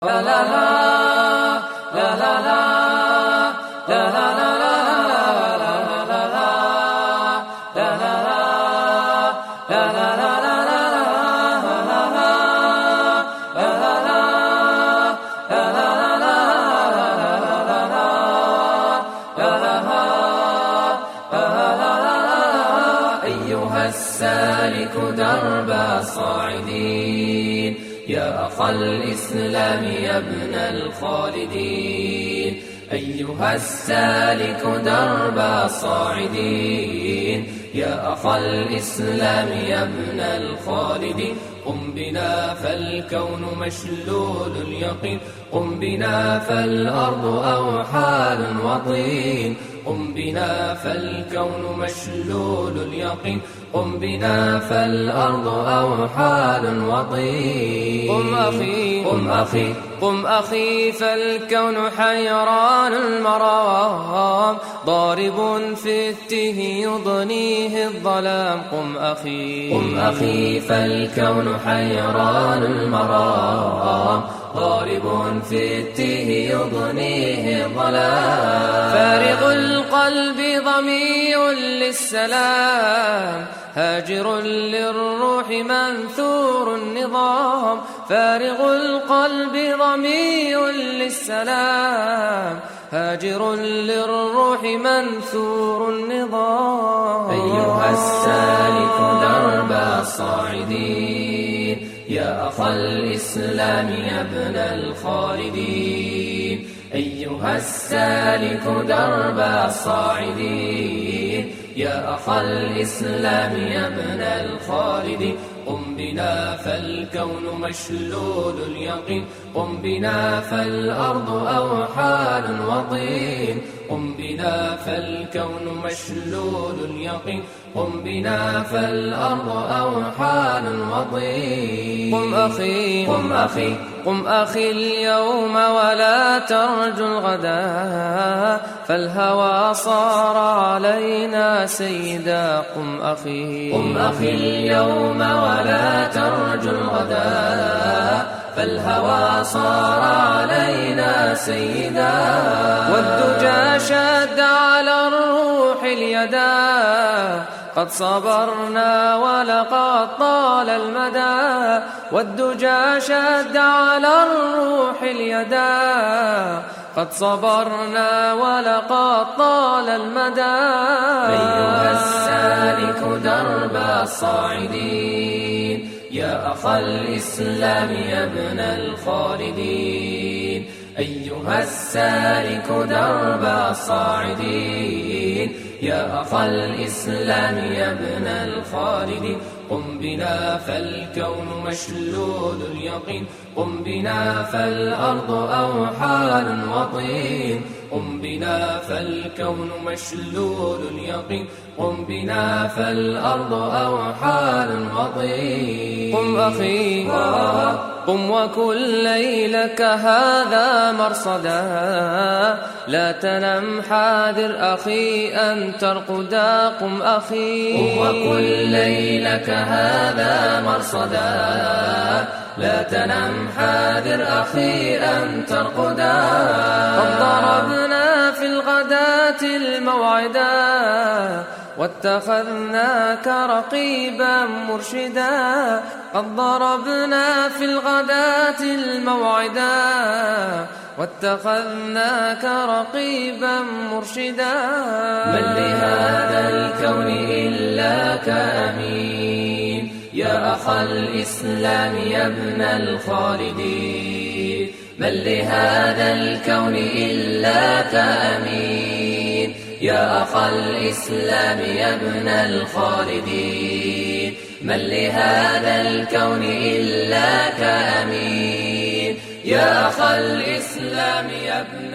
لا لا لا لا لا لا لا لا لا أيها السالك درب الصاعدين يا أخ الإسلام يا ابن الخالدين. أيها السالك درب الصاعدين يا أخ الإسلام يا ابن الخالدين. قم بنا فالكون مشلول اليقين، قم بنا فالأرض أوحال وطين، قم بنا فالكون مشلول اليقين، قم بنا فالأرض أوحال وطين. قم أخي قم أخي قم أخي فالكون حيران المرام، ضارب في الته يضنيه الظلام. قم أخي قم أخي فالكون حيران المرام، ضارب في الته يضنيه الظلام. فارغ القلب ضمي للسلام، هاجر للروح منثور النظام. فارغ القلب ضمي للسلام، هاجر للروح منثور النظام. أيها السالك درب الصاعدين يا أخ الإسلام يا ابن الخالدين. أيها السالك درب الصاعدين يا أخ الإسلام يا ابن الخالدين. قم بنا فالكون مشلول اليقين، قم بنا فالأرض أوحال وطين، قم بنا فالكون مشلول اليقين، قم بنا فالأرض أوحال وطين. قم أخي قم أخي قم أخي اليوم ولا ترجو الغدا، فالهوى صار علينا سيدا. قم أخي قم أخي اليوم ولا ترجو الغدا، فالهوى صار علينا سيدا. والدجى شد على الروح اليدا، قد صبرنا ولقد طال المدى. والدجى شد على الروح اليدا، قد صبرنا ولقد طال المدى. أيها السالك درب الصاعدين يا أخ الإسلام يا ابن الخالدين. أيها السالك درب الصاعدين يا أخ الإسلام يا ابن الخالدين. قم بنا فالكون مشلول اليقين، قم بنا فالأرض أوحال وطين، قم بنا فالكون مشلول اليقين، قم بنا فالأرض أوحال وطين. قم أخي قم وكن ليلك هذا مرصدا، لا تنم حاذر أخي أن ترقدا. قم أخي قم وكن ليلك هذا مرصدا، لا تنم حاذر أخي أن ترقدا. قد ضربنا في الغداة الموعدا، واتخذناك رقيبا مرشدا. قد ضربنا في الغداة الموعدا، واتخذناك رقيبا مرشدا. من لهذا الكون إلا كأمين يا أخ الإسلام يا ابن الخالدين. من لهذا الكون إلا كأمين يا أخ الإسلام يا ابن الخالدين. من لهذا الكون إلا كأمين يا أخ الإسلام يا ابن